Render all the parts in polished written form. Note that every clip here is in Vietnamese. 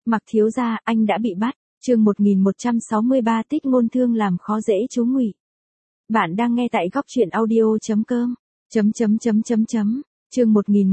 Mặc thiếu gia, anh đã bị bắt. Chương 1163 Tích ngôn thương làm khó dễ chú Ngụy. Bạn đang nghe tại góc truyện audio.com. Chương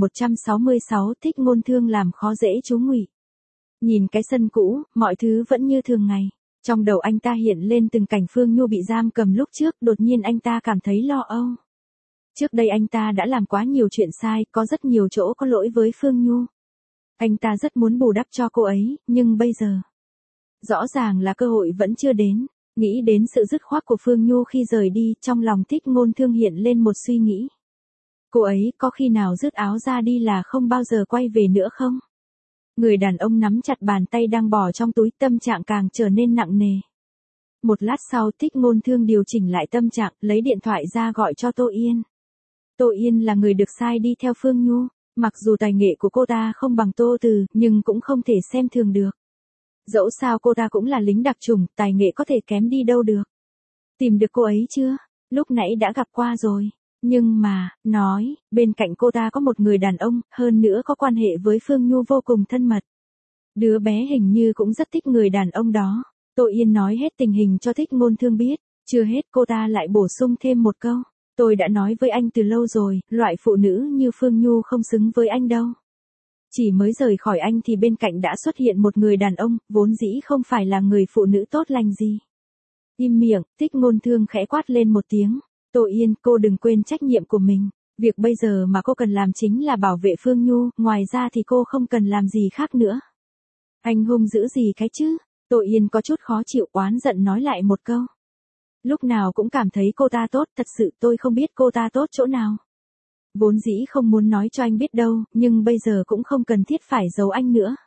1166 Tích ngôn thương làm khó dễ chú Ngụy. Nhìn cái sân cũ, mọi thứ vẫn như thường ngày. Trong đầu anh ta hiện lên từng cảnh Phương Nhu bị giam cầm lúc trước, đột nhiên anh ta cảm thấy lo âu. Trước đây anh ta đã làm quá nhiều chuyện sai, có rất nhiều chỗ có lỗi với Phương Nhu. Anh ta rất muốn bù đắp cho cô ấy, nhưng bây giờ, rõ ràng là cơ hội vẫn chưa đến. Nghĩ đến sự dứt khoát của Phương Nhu khi rời đi, trong lòng Tích ngôn thương hiện lên một suy nghĩ. Cô ấy có khi nào rứt áo ra đi là không bao giờ quay về nữa không? Người đàn ông nắm chặt bàn tay đang bỏ trong túi, tâm trạng càng trở nên nặng nề. Một lát sau, Tích ngôn thương điều chỉnh lại tâm trạng, lấy điện thoại ra gọi cho Tô Yên. Tô Yên là người được sai đi theo Phương Nhu. Mặc dù tài nghệ của cô ta không bằng Tô Từ, nhưng cũng không thể xem thường được. Dẫu sao cô ta cũng là lính đặc chủng, tài nghệ có thể kém đi đâu được. Tìm được cô ấy chưa? Lúc nãy đã gặp qua rồi. Nhưng mà, nói, bên cạnh cô ta có một người đàn ông, hơn nữa có quan hệ với Phương Nhu vô cùng thân mật. Đứa bé hình như cũng rất thích người đàn ông đó. Tô Yên nói hết tình hình cho Tích ngôn thương biết. Chưa hết cô ta lại bổ sung thêm một câu. Tôi đã nói với anh từ lâu rồi, loại phụ nữ như Phương Nhu không xứng với anh đâu. Chỉ mới rời khỏi anh thì bên cạnh đã xuất hiện một người đàn ông, vốn dĩ không phải là người phụ nữ tốt lành gì. Im miệng, Tích ngôn thương khẽ quát lên một tiếng. Tô Yên, cô đừng quên trách nhiệm của mình. Việc bây giờ mà cô cần làm chính là bảo vệ Phương Nhu, ngoài ra thì cô không cần làm gì khác nữa. Anh hung dữ gì cái chứ? Tô Yên có chút khó chịu, oán giận nói lại một câu. Lúc nào cũng cảm thấy cô ta tốt, thật sự tôi không biết cô ta tốt chỗ nào. Vốn dĩ không muốn nói cho anh biết đâu, nhưng bây giờ cũng không cần thiết phải giấu anh nữa.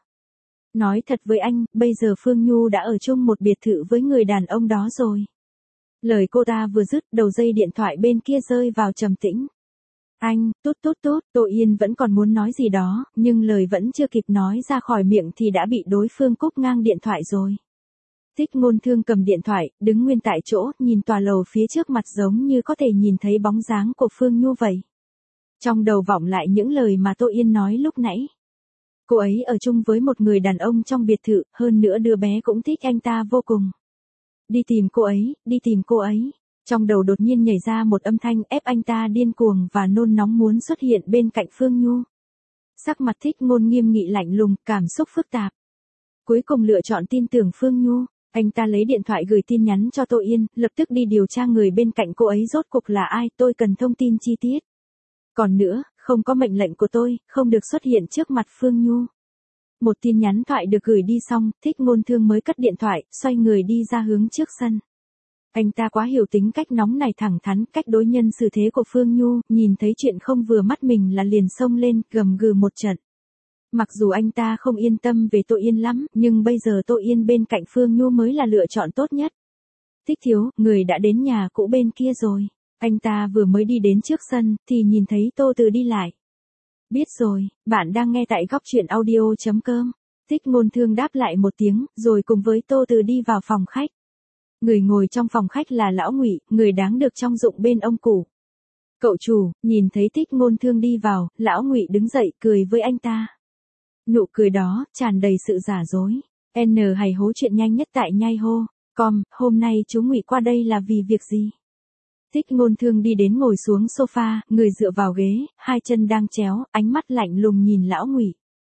Nói thật với anh, bây giờ Phương Nhu đã ở chung một biệt thự với người đàn ông đó rồi. Lời cô ta vừa dứt, đầu dây điện thoại bên kia rơi vào trầm tĩnh. Anh, tốt, Tô Yên vẫn còn muốn nói gì đó, nhưng lời vẫn chưa kịp nói ra khỏi miệng thì đã bị đối phương cúp ngang điện thoại rồi. Tích ngôn thương cầm điện thoại, đứng nguyên tại chỗ, nhìn tòa lầu phía trước mặt giống như có thể nhìn thấy bóng dáng của Phương Nhu vậy. Trong đầu vọng lại những lời mà Tô Yên nói lúc nãy. Cô ấy ở chung với một người đàn ông trong biệt thự, hơn nữa đứa bé cũng thích anh ta vô cùng. Đi tìm cô ấy. Trong đầu đột nhiên nhảy ra một âm thanh ép anh ta điên cuồng và nôn nóng muốn xuất hiện bên cạnh Phương Nhu. Sắc mặt Tích ngôn nghiêm nghị lạnh lùng, cảm xúc phức tạp. Cuối cùng lựa chọn tin tưởng Phương Nhu. Anh ta lấy điện thoại gửi tin nhắn cho Tô Yên, lập tức đi điều tra người bên cạnh cô ấy rốt cuộc là ai, tôi cần thông tin chi tiết. Còn nữa, không có mệnh lệnh của tôi, không được xuất hiện trước mặt Phương Nhu. Một tin nhắn thoại được gửi đi xong, Tích ngôn thương mới cất điện thoại, xoay người đi ra hướng trước sân. Anh ta quá hiểu tính cách nóng này thẳng thắn, cách đối nhân xử thế của Phương Nhu, nhìn thấy chuyện không vừa mắt mình là liền xông lên, gầm gừ một trận. Mặc dù anh ta không yên tâm về Tô Yên lắm, nhưng bây giờ Tô Yên bên cạnh Phương Nhu mới là lựa chọn tốt nhất. Tích thiếu, người đã đến nhà cũ bên kia rồi. Anh ta vừa mới đi đến trước sân, thì nhìn thấy Tô Từ đi lại. Biết rồi, bạn đang nghe tại góc truyện audio.com. Tích ngôn thương đáp lại một tiếng, rồi cùng với Tô Từ đi vào phòng khách. Người ngồi trong phòng khách là Lão Ngụy, người đáng được trông dụng bên ông cụ. Cậu chủ, nhìn thấy Tích ngôn thương đi vào, Lão Ngụy đứng dậy cười với anh ta. Nụ cười đó, tràn đầy sự giả dối. Hày hố chuyện nhanh nhất tại nhai hô. Hôm nay chú Ngụy qua đây là vì việc gì? Tích ngôn thương đi đến ngồi xuống sofa, người dựa vào ghế, hai chân đang chéo, ánh mắt lạnh lùng nhìn Lão Ngụy.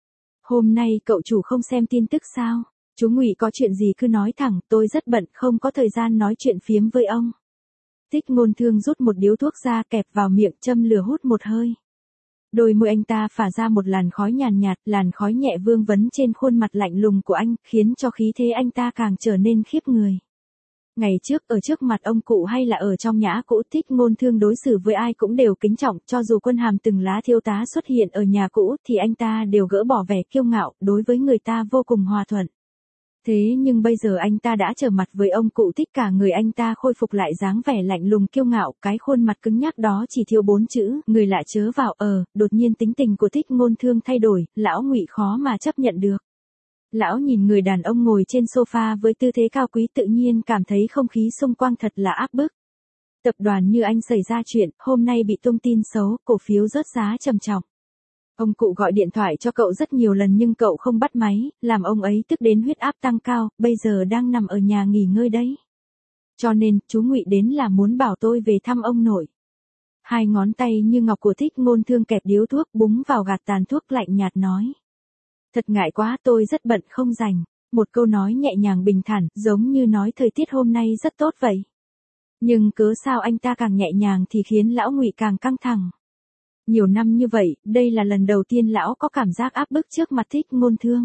Hôm nay cậu chủ không xem tin tức sao? Chú Ngụy có chuyện gì cứ nói thẳng, tôi rất bận, không có thời gian nói chuyện phiếm với ông. Tích ngôn thương rút một điếu thuốc ra kẹp vào miệng, châm lửa hút một hơi. Đôi môi anh ta phả ra một làn khói nhàn nhạt, làn khói nhẹ vương vấn trên khuôn mặt lạnh lùng của anh, khiến cho khí thế anh ta càng trở nên khiếp người. Ngày trước, ở trước mặt ông cụ hay là ở trong nhã cũ, Tích ngôn thương đối xử với ai cũng đều kính trọng, cho dù quân hàm từng lá thiếu tá xuất hiện ở nhà cũ thì anh ta đều gỡ bỏ vẻ kiêu ngạo, đối với người ta vô cùng hòa thuận. Thế nhưng bây giờ anh ta đã trở mặt với ông cụ, Tích cả người anh ta khôi phục lại dáng vẻ lạnh lùng kiêu ngạo, cái khuôn mặt cứng nhắc đó chỉ thiếu 4 chữ, người lạ chớ vào. Đột nhiên tính tình của Tích ngôn thương thay đổi, Lão Ngụy khó mà chấp nhận được. Lão nhìn người đàn ông ngồi trên sofa với tư thế cao quý, tự nhiên cảm thấy không khí xung quanh thật là áp bức. Tập đoàn Như Anh xảy ra chuyện, hôm nay bị tung tin xấu, cổ phiếu rớt giá trầm trọng. Ông cụ gọi điện thoại cho cậu rất nhiều lần nhưng cậu không bắt máy, làm ông ấy tức đến huyết áp tăng cao, bây giờ đang nằm ở nhà nghỉ ngơi đấy. Cho nên, chú Ngụy đến là muốn bảo tôi về thăm ông nội. Hai ngón tay như ngọc của Thích Ngôn Thương kẹp điếu thuốc búng vào gạt tàn thuốc lạnh nhạt nói. Thật ngại quá, tôi rất bận không rảnh. Một câu nói nhẹ nhàng bình thản, giống như nói thời tiết hôm nay rất tốt vậy. Nhưng cớ sao anh ta càng nhẹ nhàng thì khiến lão Ngụy càng căng thẳng. Nhiều năm như vậy, đây là lần đầu tiên lão có cảm giác áp bức trước mặt Thích Ngôn Thương.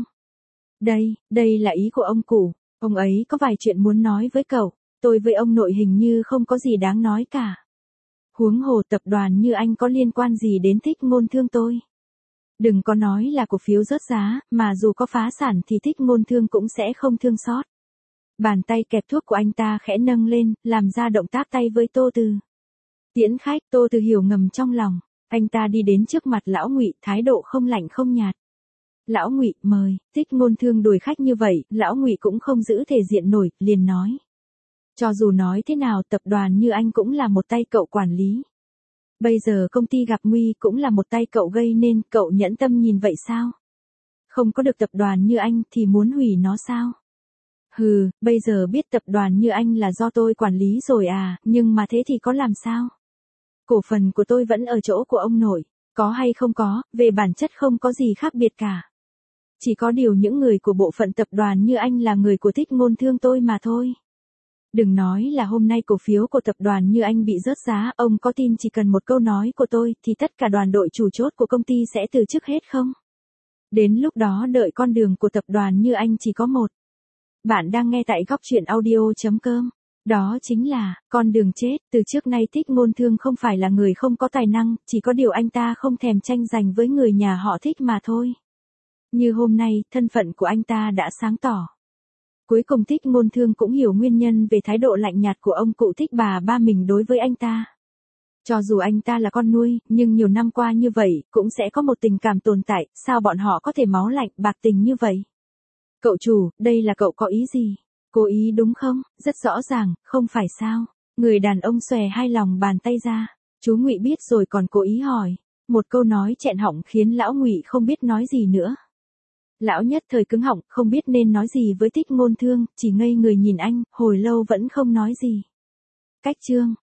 Đây là ý của ông cụ, ông ấy có vài chuyện muốn nói với cậu, tôi với ông nội hình như không có gì đáng nói cả. Huống hồ tập đoàn Như Anh có liên quan gì đến Thích Ngôn Thương tôi. Đừng có nói là cổ phiếu rớt giá, mà dù có phá sản thì Thích Ngôn Thương cũng sẽ không thương xót. Bàn tay kẹp thuốc của anh ta khẽ nâng lên, làm ra động tác tay với Tô Từ. Tiễn khách, Tô Từ hiểu ngầm trong lòng. Anh ta đi đến trước mặt lão Ngụy, thái độ không lạnh không nhạt. Lão Ngụy, mời. Thích Ngôn Thương đuổi khách như vậy, lão Ngụy cũng không giữ thể diện nổi, liền nói. Cho dù nói thế nào, tập đoàn Như Anh cũng là một tay cậu quản lý. Bây giờ công ty gặp nguy cũng là một tay cậu gây nên, cậu nhẫn tâm nhìn vậy sao? Không có được tập đoàn Như Anh thì muốn hủy nó sao? Hừ, bây giờ biết tập đoàn Như Anh là do tôi quản lý rồi à, nhưng mà thế thì có làm sao? Cổ phần của tôi vẫn ở chỗ của ông nội, có hay không có, về bản chất không có gì khác biệt cả. Chỉ có điều những người của bộ phận tập đoàn Như Anh là người của Thích Ngôn Thương tôi mà thôi. Đừng nói là hôm nay cổ phiếu của tập đoàn Như Anh bị rớt giá, ông có tin chỉ cần một câu nói của tôi thì tất cả đoàn đội chủ chốt của công ty sẽ từ chức hết không? Đến lúc đó đợi con đường của tập đoàn Như Anh chỉ có một. Bạn đang nghe tại góc truyện audio.com. Đó chính là, con đường chết. Từ trước nay Thích Ngôn Thương không phải là người không có tài năng, chỉ có điều anh ta không thèm tranh giành với người nhà họ Thích mà thôi. Như hôm nay, thân phận của anh ta đã sáng tỏ. Cuối cùng Thích Ngôn Thương cũng hiểu nguyên nhân về thái độ lạnh nhạt của ông cụ Thích bà ba mình đối với anh ta. Cho dù anh ta là con nuôi, nhưng nhiều năm qua như vậy, cũng sẽ có một tình cảm tồn tại, sao bọn họ có thể máu lạnh, bạc tình như vậy? Cậu chủ, đây là cậu có ý gì? Cố ý đúng không? Rất rõ ràng, không phải sao? Người đàn ông xòe hai lòng bàn tay ra. Chú Ngụy biết rồi còn cố ý hỏi. Một câu nói chẹn họng khiến lão Ngụy không biết nói gì nữa. Lão nhất thời cứng họng, không biết nên nói gì với Thích Ngôn Thương, chỉ ngây người nhìn anh, hồi lâu vẫn không nói gì. Cách chương